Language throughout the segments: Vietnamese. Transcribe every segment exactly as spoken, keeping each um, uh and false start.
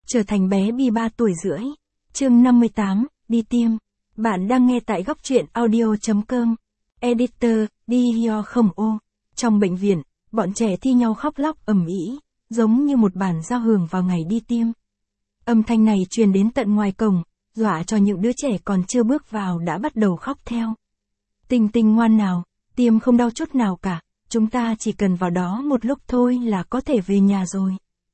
Trở thành bé Bi ba tuổi rưỡi. Chương năm mươi tám, đi tiêm. Bạn đang nghe tại góc truyện audio.com. Editor, đi hio không ô. Trong bệnh viện, bọn trẻ thi nhau khóc lóc ầm ĩ, giống như một bản giao hưởng vào ngày đi tiêm. Âm thanh này truyền đến tận ngoài cổng, dọa cho những đứa trẻ còn chưa bước vào đã bắt đầu khóc theo. Tinh Tinh ngoan nào, tiêm không đau chút nào cả, chúng ta chỉ cần vào đó một lúc thôi là có thể về nhà rồi.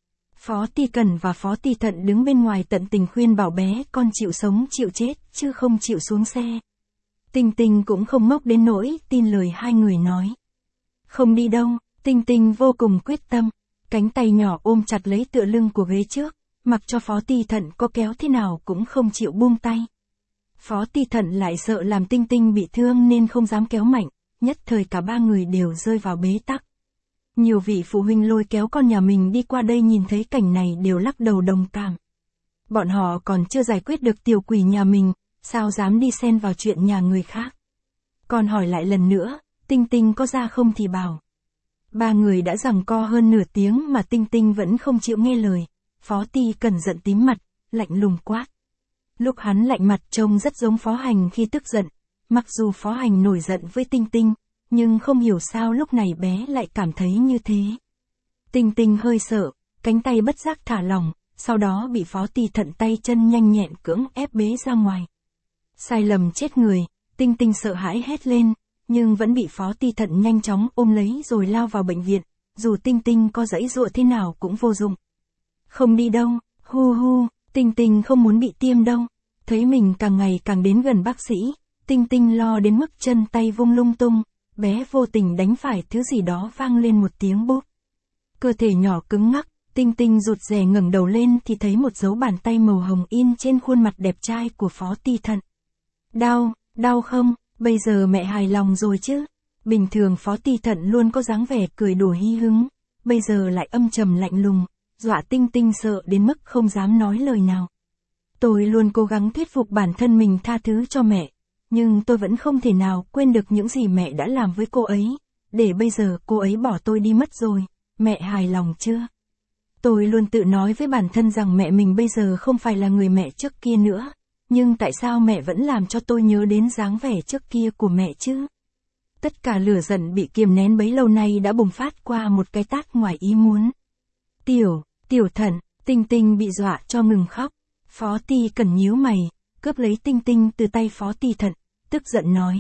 Phó Ti Cần và Phó Ti Thận đứng bên ngoài tận tình khuyên bảo bé con chịu sống chịu chết chứ không chịu xuống xe. Tinh Tinh cũng không ngốc đến nỗi tin lời hai người nói. Không đi đâu, Tinh Tinh vô cùng quyết tâm, cánh tay nhỏ ôm chặt lấy tựa lưng của ghế trước, mặc cho Phó Ti Thận có kéo thế nào cũng không chịu buông tay. Phó Ti Thận lại sợ làm Tinh Tinh bị thương nên không dám kéo mạnh, nhất thời cả ba người đều rơi vào bế tắc. Nhiều vị phụ huynh lôi kéo con nhà mình đi qua đây nhìn thấy cảnh này đều lắc đầu đồng cảm. Bọn họ còn chưa giải quyết được tiểu quỷ nhà mình, sao dám đi xen vào chuyện nhà người khác. Còn hỏi lại lần nữa, Tinh Tinh có ra không thì bảo. Ba người đã giằng co hơn nửa tiếng mà Tinh Tinh vẫn không chịu nghe lời. Phó Ti Cần giận tím mặt, lạnh lùng quát. Lúc hắn lạnh mặt trông rất giống Phó Hành khi tức giận, mặc dù Phó Hành nổi giận với Tinh Tinh, nhưng không hiểu sao lúc này bé lại cảm thấy như thế. Tinh Tinh hơi sợ, cánh tay bất giác thả lỏng, sau đó bị Phó Ti Thận tay chân nhanh nhẹn cưỡng ép bế ra ngoài. Sai lầm chết người, Tinh Tinh sợ hãi hét lên, nhưng vẫn bị Phó Ti Thận nhanh chóng ôm lấy rồi lao vào bệnh viện, dù Tinh Tinh có giãy giụa thế nào cũng vô dụng. Không đi đâu, hu hu, Tinh Tinh không muốn bị tiêm đâu. Thấy mình càng ngày càng đến gần bác sĩ, Tinh Tinh lo đến mức chân tay vung lung tung, bé vô tình đánh phải thứ gì đó vang lên một tiếng bốp. Cơ thể nhỏ cứng ngắc, Tinh Tinh rụt rè ngẩng đầu lên thì thấy một dấu bàn tay màu hồng in trên khuôn mặt đẹp trai của Phó Ti Thận. Đau, đau không, bây giờ mẹ hài lòng rồi chứ. Bình thường Phó Ti Thận luôn có dáng vẻ cười đùa hí hứng, bây giờ lại âm trầm lạnh lùng, dọa Tinh Tinh sợ đến mức không dám nói lời nào. Tôi luôn cố gắng thuyết phục bản thân mình tha thứ cho mẹ, nhưng tôi vẫn không thể nào quên được những gì mẹ đã làm với cô ấy, để bây giờ cô ấy bỏ tôi đi mất rồi, mẹ hài lòng chưa? Tôi luôn tự nói với bản thân rằng mẹ mình bây giờ không phải là người mẹ trước kia nữa, nhưng tại sao mẹ vẫn làm cho tôi nhớ đến dáng vẻ trước kia của mẹ chứ? Tất cả lửa giận bị kiềm nén bấy lâu nay đã bùng phát qua một cái tát ngoài ý muốn. Tiểu, Tiểu Thận, Tinh Tinh bị dọa cho ngừng khóc. Phó Ti Cần nhíu mày, cướp lấy Tinh Tinh từ tay Phó Ti Thận, tức giận nói.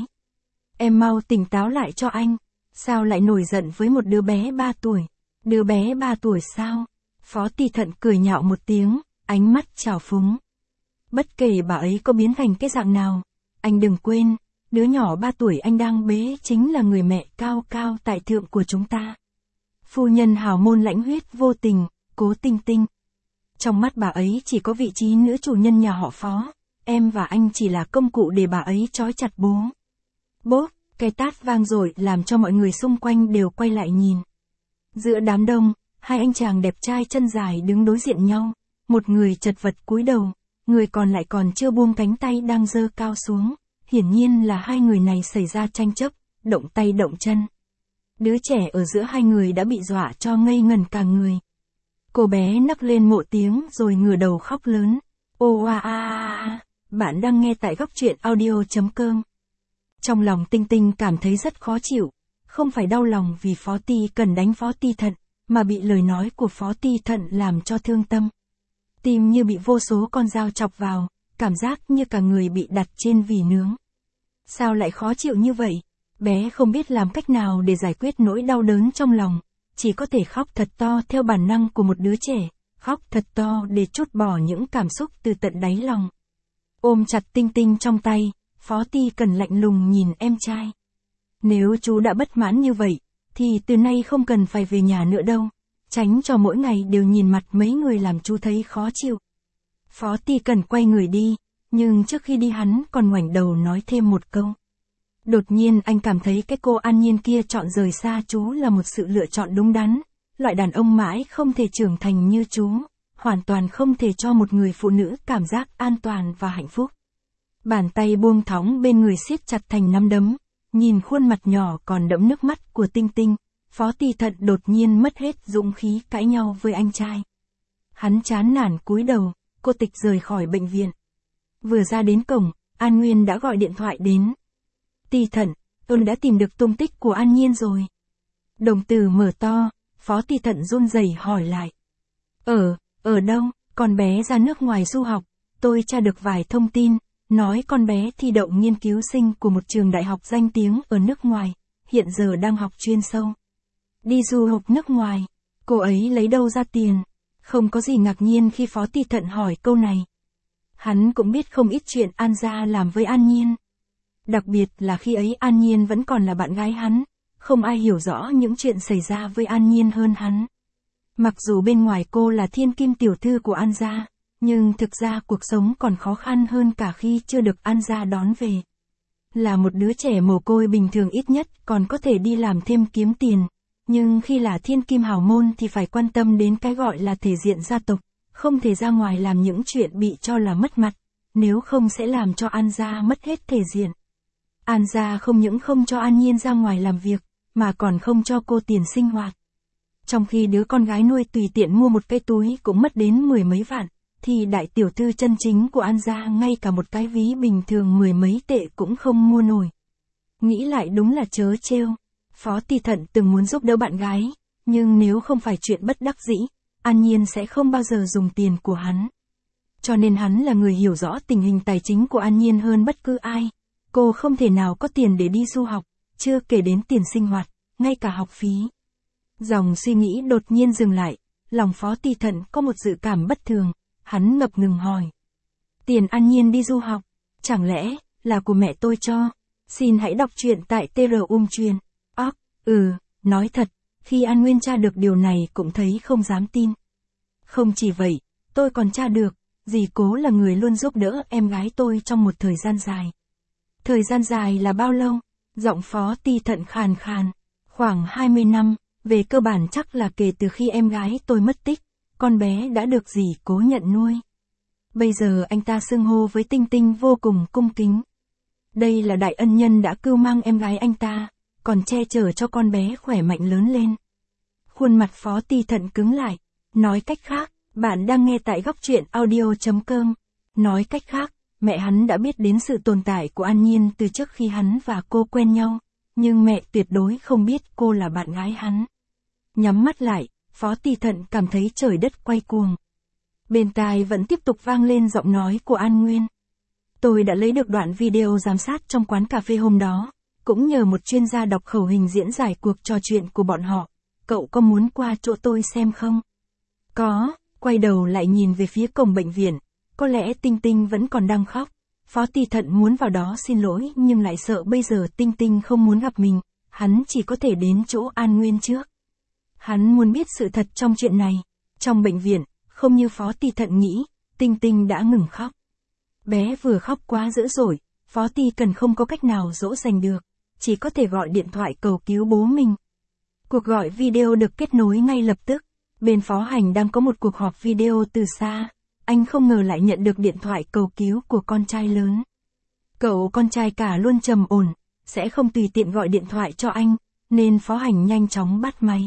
Em mau tỉnh táo lại cho anh, sao lại nổi giận với một đứa bé ba tuổi? Đứa bé ba tuổi sao? Phó Ti Thận cười nhạo một tiếng, ánh mắt trào phúng. Bất kể bà ấy có biến thành cái dạng nào, anh đừng quên, đứa nhỏ ba tuổi anh đang bế chính là người mẹ cao cao tại thượng của chúng ta. Phu nhân hào môn lãnh huyết vô tình, Cố Tinh Tinh. Trong mắt bà ấy chỉ có vị trí nữ chủ nhân nhà họ Phó, em và anh chỉ là công cụ để bà ấy trói chặt bố. Bốp, cái tát vang dội làm cho mọi người xung quanh đều quay lại nhìn. Giữa đám đông, hai anh chàng đẹp trai chân dài đứng đối diện nhau, một người chật vật cúi đầu, người còn lại còn chưa buông cánh tay đang giơ cao xuống, hiển nhiên là hai người này xảy ra tranh chấp, động tay động chân. Đứa trẻ ở giữa hai người đã bị dọa cho ngây ngẩn cả người. Cô bé nấc lên một tiếng rồi ngửa đầu khóc lớn. Ô a a a, bạn đang nghe tại góc truyện audio.com. Trong lòng Tinh Tinh cảm thấy rất khó chịu, không phải đau lòng vì Phó Ti Cần đánh Phó Ti Thận, mà bị lời nói của Phó Ti Thận làm cho thương tâm. Tim như bị vô số con dao chọc vào, cảm giác như cả người bị đặt trên vỉ nướng. Sao lại khó chịu như vậy? Bé không biết làm cách nào để giải quyết nỗi đau đớn trong lòng. Chỉ có thể khóc thật to theo bản năng của một đứa trẻ, khóc thật to để trút bỏ những cảm xúc từ tận đáy lòng. Ôm chặt Tinh Tinh trong tay, Phó Ti Cần lạnh lùng nhìn em trai. Nếu chú đã bất mãn như vậy, thì từ nay không cần phải về nhà nữa đâu, tránh cho mỗi ngày đều nhìn mặt mấy người làm chú thấy khó chịu. Phó Ti Cần quay người đi, nhưng trước khi đi hắn còn ngoảnh đầu nói thêm một câu. Đột nhiên anh cảm thấy cái cô An Nhiên kia chọn rời xa chú là một sự lựa chọn đúng đắn, loại đàn ông mãi không thể trưởng thành như chú, hoàn toàn không thể cho một người phụ nữ cảm giác an toàn và hạnh phúc. Bàn tay buông thõng bên người siết chặt thành nắm đấm, nhìn khuôn mặt nhỏ còn đẫm nước mắt của Tinh Tinh, Phó Ti Thận đột nhiên mất hết dũng khí cãi nhau với anh trai. Hắn chán nản cúi đầu, cô Tịch rời khỏi bệnh viện. Vừa ra đến cổng, An Nguyên đã gọi điện thoại đến. Tỷ Thận, tôi đã tìm được tung tích của An Nhiên rồi. Đồng tử mở to, Phó Tỷ Thận run rẩy hỏi lại. Ở, ở đâu? Con bé ra nước ngoài du học, tôi tra được vài thông tin, nói con bé thi đậu nghiên cứu sinh của một trường đại học danh tiếng ở nước ngoài, hiện giờ đang học chuyên sâu. Đi du học nước ngoài, cô ấy lấy đâu ra tiền? Không có gì ngạc nhiên khi Phó Tỷ Thận hỏi câu này. Hắn cũng biết không ít chuyện An gia làm với An Nhiên. Đặc biệt là khi ấy An Nhiên vẫn còn là bạn gái hắn, không ai hiểu rõ những chuyện xảy ra với An Nhiên hơn hắn. Mặc dù bên ngoài cô là thiên kim tiểu thư của An gia, nhưng thực ra cuộc sống còn khó khăn hơn cả khi chưa được An gia đón về. Là một đứa trẻ mồ côi bình thường ít nhất còn có thể đi làm thêm kiếm tiền, nhưng khi là thiên kim hào môn thì phải quan tâm đến cái gọi là thể diện gia tộc, không thể ra ngoài làm những chuyện bị cho là mất mặt, nếu không sẽ làm cho An gia mất hết thể diện. An gia không những không cho An Nhiên ra ngoài làm việc, mà còn không cho cô tiền sinh hoạt. Trong khi đứa con gái nuôi tùy tiện mua một cái túi cũng mất đến mười mấy vạn, thì đại tiểu thư chân chính của An gia ngay cả một cái ví bình thường mười mấy tệ cũng không mua nổi. Nghĩ lại đúng là trớ trêu. Phó Tỷ Thận từng muốn giúp đỡ bạn gái, nhưng nếu không phải chuyện bất đắc dĩ, An Nhiên sẽ không bao giờ dùng tiền của hắn. Cho nên hắn là người hiểu rõ tình hình tài chính của An Nhiên hơn bất cứ ai. Cô không thể nào có tiền để đi du học, chưa kể đến tiền sinh hoạt, ngay cả học phí. Dòng suy nghĩ đột nhiên dừng lại, lòng Phó Tỷ Thận có một dự cảm bất thường, hắn ngập ngừng hỏi. Tiền An Nhiên đi du học, chẳng lẽ là của mẹ tôi cho? Xin hãy đọc truyện tại tê rờ ung truyền. Óc, ừ, nói thật, khi An Nguyên tra được điều này cũng thấy không dám tin. Không chỉ vậy, tôi còn tra được, dì Cố là người luôn giúp đỡ em gái tôi trong một thời gian dài. Thời gian dài là bao lâu? Giọng Phó Tỷ Thận khàn khàn. Khoảng hai mươi năm, về cơ bản chắc là kể từ khi em gái tôi mất tích, con bé đã được dì Cố nhận nuôi. Bây giờ anh ta xưng hô với Tinh Tinh vô cùng cung kính. Đây là đại ân nhân đã cưu mang em gái anh ta, còn che chở cho con bé khỏe mạnh lớn lên. Khuôn mặt Phó Tỷ Thận cứng lại. Nói cách khác, bạn đang nghe tại góc truyện audio chấm com. Nói cách khác, mẹ hắn đã biết đến sự tồn tại của An Nhiên từ trước khi hắn và cô quen nhau, nhưng mẹ tuyệt đối không biết cô là bạn gái hắn. Nhắm mắt lại, Phó Tỷ Thận cảm thấy trời đất quay cuồng. Bên tai vẫn tiếp tục vang lên giọng nói của An Nguyên. Tôi đã lấy được đoạn video giám sát trong quán cà phê hôm đó, cũng nhờ một chuyên gia đọc khẩu hình diễn giải cuộc trò chuyện của bọn họ. Cậu có muốn qua chỗ tôi xem không? Có, quay đầu lại nhìn về phía cổng bệnh viện, có lẽ Tinh Tinh vẫn còn đang khóc. Phó Tỷ Thận muốn vào đó xin lỗi nhưng lại sợ bây giờ Tinh Tinh không muốn gặp mình, hắn chỉ có thể đến chỗ An Nguyên trước. Hắn muốn biết sự thật trong chuyện này. Trong bệnh viện, không như Phó Tỷ Thận nghĩ, Tinh Tinh đã ngừng khóc. Bé vừa khóc quá dữ dội, Phó Tỷ Cần không có cách nào dỗ dành được, chỉ có thể gọi điện thoại cầu cứu bố mình. Cuộc gọi video được kết nối ngay lập tức, bên Phó Hành đang có một cuộc họp video từ xa, anh không ngờ lại nhận được điện thoại cầu cứu của con trai lớn. Cậu con trai cả luôn trầm ổn, sẽ không tùy tiện gọi điện thoại cho anh, nên Phó Hành nhanh chóng bắt máy.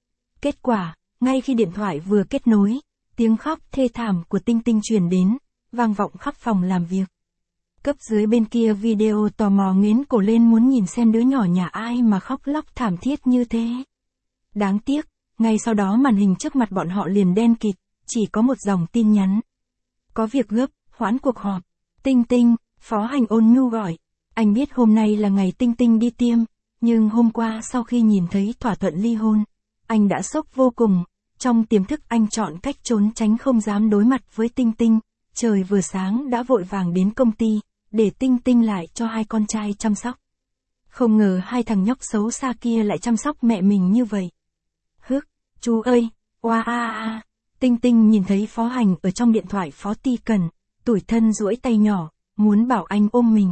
Kết quả, ngay khi điện thoại vừa kết nối, tiếng khóc thê thảm của Tinh Tinh truyền đến, vang vọng khắp phòng làm việc. Cấp dưới bên kia video tò mò nghiến cổ lên muốn nhìn xem đứa nhỏ nhà ai mà khóc lóc thảm thiết như thế. Đáng tiếc, ngay sau đó màn hình trước mặt bọn họ liền đen kịt, chỉ có một dòng tin nhắn. Có việc gấp, hoãn cuộc họp. Tinh Tinh, Phó Hành ôn nhu gọi. Anh biết hôm nay là ngày Tinh Tinh đi tiêm, nhưng hôm qua sau khi nhìn thấy thỏa thuận ly hôn, anh đã sốc vô cùng. Trong tiềm thức anh chọn cách trốn tránh không dám đối mặt với Tinh Tinh. Trời vừa sáng đã vội vàng đến công ty, để Tinh Tinh lại cho hai con trai chăm sóc. Không ngờ hai thằng nhóc xấu xa kia lại chăm sóc mẹ mình như vậy. Hức, chú ơi, oa a a. Tinh Tinh nhìn thấy Phó Hành ở trong điện thoại Phó Tỷ Cần, tủi thân duỗi tay nhỏ, muốn bảo anh ôm mình.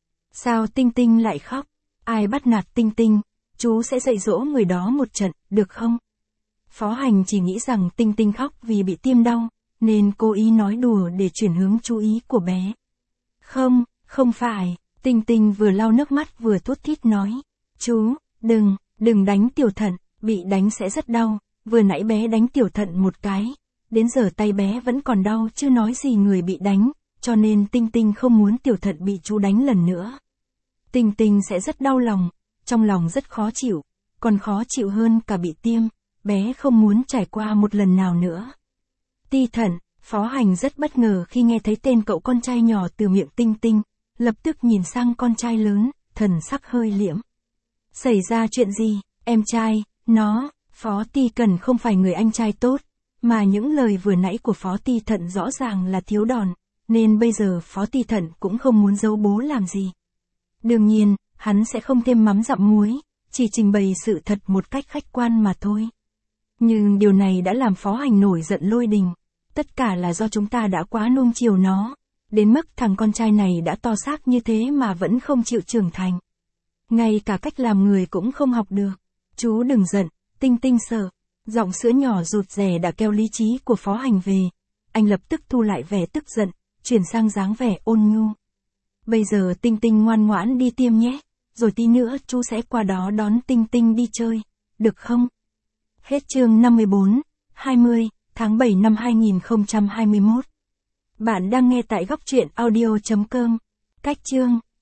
Sao Tinh Tinh lại khóc? Ai bắt nạt Tinh Tinh? Chú sẽ dạy dỗ người đó một trận, được không? Phó Hành chỉ nghĩ rằng Tinh Tinh khóc vì bị tiêm đau, nên cố ý nói đùa để chuyển hướng chú ý của bé. Không, không phải. Tinh Tinh vừa lau nước mắt vừa thút thít nói. Chú, đừng, đừng đánh Tiểu Thận, bị đánh sẽ rất đau. Vừa nãy bé đánh Tiểu Thận một cái, đến giờ tay bé vẫn còn đau chứ nói gì người bị đánh, cho nên Tinh Tinh không muốn Tiểu Thận bị chú đánh lần nữa. Tinh Tinh sẽ rất đau lòng, trong lòng rất khó chịu, còn khó chịu hơn cả bị tiêm, bé không muốn trải qua một lần nào nữa. Ti Thận, Phó Hành rất bất ngờ khi nghe thấy tên cậu con trai nhỏ từ miệng Tinh Tinh, lập tức nhìn sang con trai lớn, thần sắc hơi liễm. Xảy ra chuyện gì, em trai, nó, Phó Ti Cần không phải người anh trai tốt, mà những lời vừa nãy của Phó Ti Thận rõ ràng là thiếu đòn, nên bây giờ Phó Ti Thận cũng không muốn giấu bố làm gì. Đương nhiên, hắn sẽ không thêm mắm dặm muối, chỉ trình bày sự thật một cách khách quan mà thôi. Nhưng điều này đã làm Phó Hành nổi giận lôi đình. Tất cả là do chúng ta đã quá nuông chiều nó, đến mức thằng con trai này đã to xác như thế mà vẫn không chịu trưởng thành. Ngay cả cách làm người cũng không học được. Chú đừng giận, Tinh Tinh sợ. Giọng sữa nhỏ rụt rè đã kéo lý trí của Phó Hành về. Anh lập tức thu lại vẻ tức giận, chuyển sang dáng vẻ ôn nhu. Bây giờ Tinh Tinh ngoan ngoãn đi tiêm nhé, rồi tí nữa chú sẽ qua đó đón Tinh Tinh đi chơi, được không? Hết chương năm mươi bốn, hai mươi, tháng bảy năm hai nghìn không trăm hai mươi mốt. Bạn đang nghe tại góc truyện audio chấm com. Cách chương